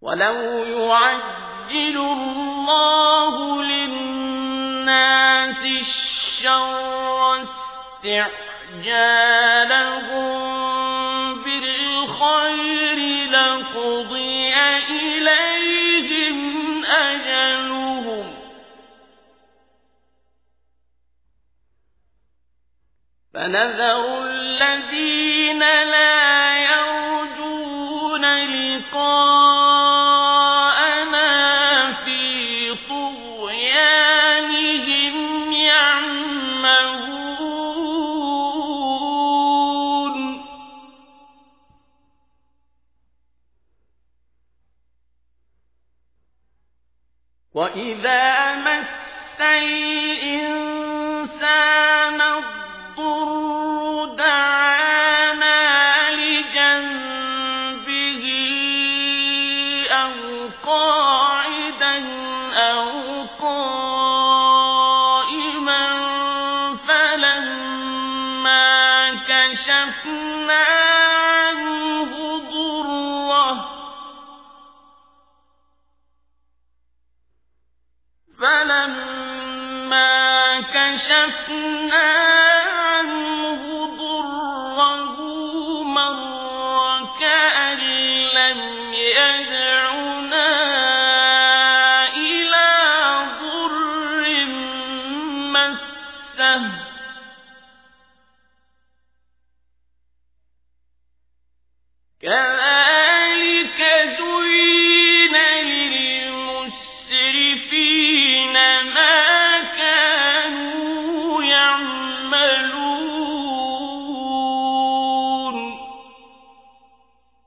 ولو يعجل الله للناس الشر استعجالهم بالخير لقضي إليهم أجلهم فنذر الذين لا يرجون لقاءنا في طغيانهم يعمهون وإذا مس الإنسان الضر دعانا لجنبه أو قاعدا أو قائما فلما كشفنا عنه ضره مر كأن لم يدعنا